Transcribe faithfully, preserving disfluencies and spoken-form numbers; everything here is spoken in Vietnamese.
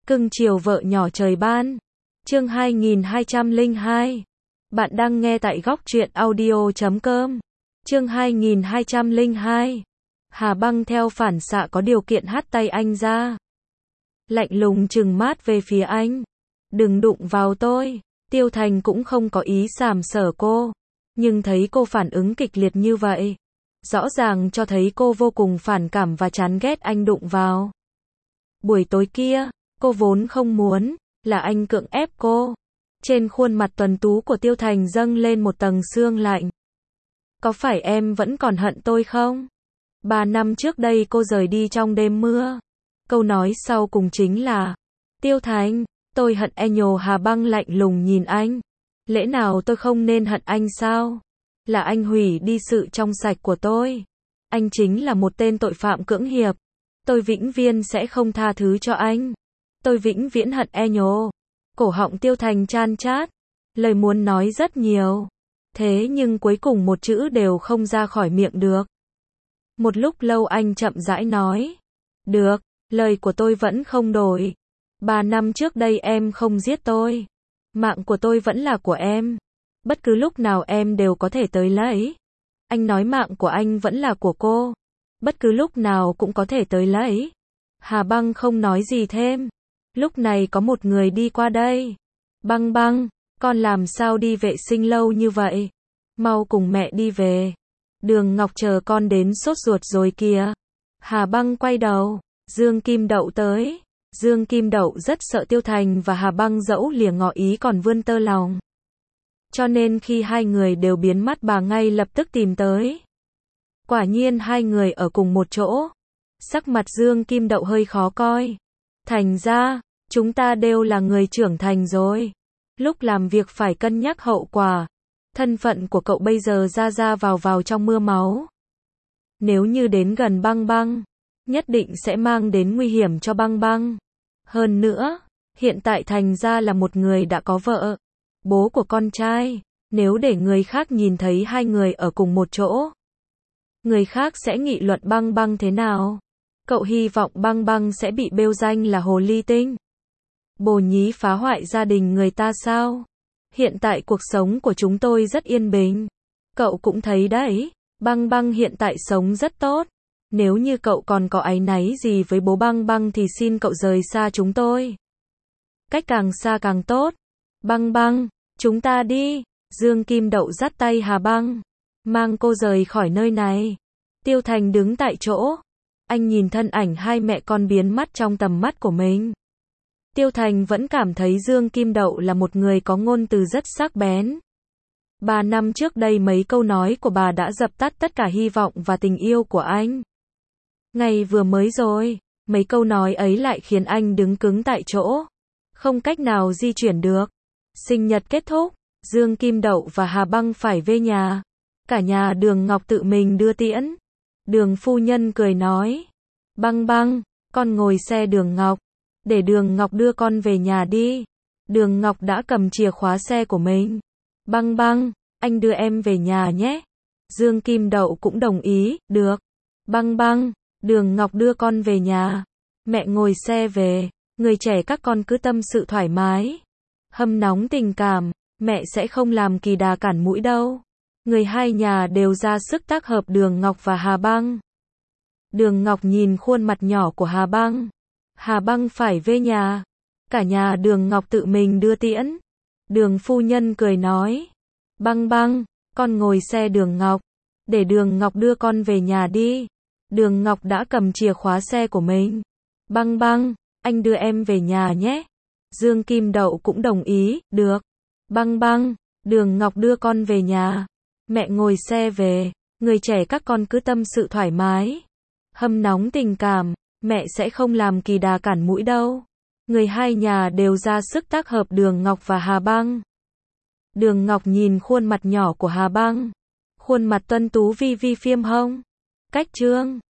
Cưng chiều vợ nhỏ trời ban. Chương hai nghìn hai trăm lẻ hai. Bạn đang nghe tại góc truyện audio chấm com. Chương hai nghìn hai trăm lẻ hai. Hà Băng theo phản xạ có điều kiện hất tay anh ra. Lạnh lùng trừng mắt về phía anh. Đừng đụng vào tôi. Tiêu Thành cũng không có ý sàm sỡ cô. Nhưng thấy cô phản ứng kịch liệt như vậy. Rõ ràng cho thấy cô vô cùng phản cảm và chán ghét anh đụng vào. Buổi tối kia, cô vốn không muốn, là anh cưỡng ép cô. Trên khuôn mặt tuấn tú của Tiêu Thành dâng lên một tầng sương lạnh. Có phải em vẫn còn hận tôi không? Ba năm trước đây cô rời đi trong đêm mưa. Câu nói sau cùng chính là, Tiêu Thành, tôi hận e nhồ. Hà Băng lạnh lùng nhìn anh. Lẽ nào tôi không nên hận anh sao? Là anh hủy đi sự trong sạch của tôi. Anh chính là một tên tội phạm cưỡng hiệp. Tôi vĩnh viễn sẽ không tha thứ cho anh. Tôi vĩnh viễn hận e nhồ. Cổ họng Tiêu Thành chan chát. Lời muốn nói rất nhiều. Thế nhưng cuối cùng một chữ đều không ra khỏi miệng được. Một lúc lâu anh chậm rãi nói. Được, lời của tôi vẫn không đổi. Ba năm trước đây em không giết tôi. Mạng của tôi vẫn là của em. Bất cứ lúc nào em đều có thể tới lấy. Anh nói mạng của anh vẫn là của cô. Bất cứ lúc nào cũng có thể tới lấy. Hà Băng không nói gì thêm. Lúc này có một người đi qua đây. Băng Băng, con làm sao đi vệ sinh lâu như vậy? Mau cùng mẹ đi về. Đường Ngọc chờ con đến sốt ruột rồi kìa. Hà Băng quay đầu. Dương Kim Đậu tới. Dương Kim Đậu rất sợ Tiêu Thành và Hà Băng dẫu lìa ngỏ ý còn vươn tơ lòng. Cho nên khi hai người đều biến mất bà ngay lập tức tìm tới. Quả nhiên hai người ở cùng một chỗ. Sắc mặt Dương Kim Đậu hơi khó coi. Thành ra, chúng ta đều là người trưởng thành rồi. Lúc làm việc phải cân nhắc hậu quả. Thân phận của cậu bây giờ ra ra vào vào trong mưa máu. Nếu như đến gần Băng Băng, nhất định sẽ mang đến nguy hiểm cho Băng Băng. Hơn nữa, hiện tại Thành ra là một người đã có vợ, bố của con trai. Nếu để người khác nhìn thấy hai người ở cùng một chỗ, người khác sẽ nghị luận Băng Băng thế nào? Cậu hy vọng Băng Băng sẽ bị bêu danh là hồ ly tinh, bồ nhí phá hoại gia đình người ta sao? Hiện tại cuộc sống của chúng tôi rất yên bình. Cậu cũng thấy đấy, Băng Băng hiện tại sống rất tốt. Nếu như cậu còn có áy náy gì với bố Băng Băng thì xin cậu rời xa chúng tôi. Cách càng xa càng tốt. Băng Băng, chúng ta đi. Dương Kim Đậu dắt tay Hà Băng, mang cô rời khỏi nơi này. Tiêu Thành đứng tại chỗ. Anh nhìn thân ảnh hai mẹ con biến mất trong tầm mắt của mình. Tiêu Thành vẫn cảm thấy Dương Kim Đậu là một người có ngôn từ rất sắc bén. Ba năm trước đây mấy câu nói của bà đã dập tắt tất cả hy vọng và tình yêu của anh. Ngày vừa mới rồi, mấy câu nói ấy lại khiến anh đứng cứng tại chỗ. Không cách nào di chuyển được. Sinh nhật kết thúc, Dương Kim Đậu và Hà Băng phải về nhà. Cả nhà Đường Ngọc tự mình đưa tiễn. Đường phu nhân cười nói. Băng Băng, con ngồi xe Đường Ngọc. Để Đường Ngọc đưa con về nhà đi. Đường Ngọc đã cầm chìa khóa xe của mình. Băng Băng, anh đưa em về nhà nhé. Dương Kim Đậu cũng đồng ý, được. Băng Băng, Đường Ngọc đưa con về nhà. Mẹ ngồi xe về. Người trẻ các con cứ tâm sự thoải mái. Hâm nóng tình cảm, mẹ sẽ không làm kỳ đà cản mũi đâu. Người hai nhà đều ra sức tác hợp Đường Ngọc và Hà Băng. Đường Ngọc nhìn khuôn mặt nhỏ của Hà Băng. Hà Băng phải về nhà. Cả nhà Đường Ngọc tự mình đưa tiễn. Đường phu nhân cười nói. Băng Băng, con ngồi xe Đường Ngọc. Để Đường Ngọc đưa con về nhà đi. Đường Ngọc đã cầm chìa khóa xe của mình. Băng Băng, anh đưa em về nhà nhé. Dương Kim Đậu cũng đồng ý, được. Băng Băng, Đường Ngọc đưa con về nhà. Mẹ ngồi xe về. Người trẻ các con cứ tâm sự thoải mái. Hâm nóng tình cảm, mẹ sẽ không làm kỳ đà cản mũi đâu. Người hai nhà đều ra sức tác hợp Đường Ngọc và Hà Băng. Đường Ngọc nhìn khuôn mặt nhỏ của Hà Băng. Khuôn mặt tuấn tú vi vi phiêm hông. Cách trương.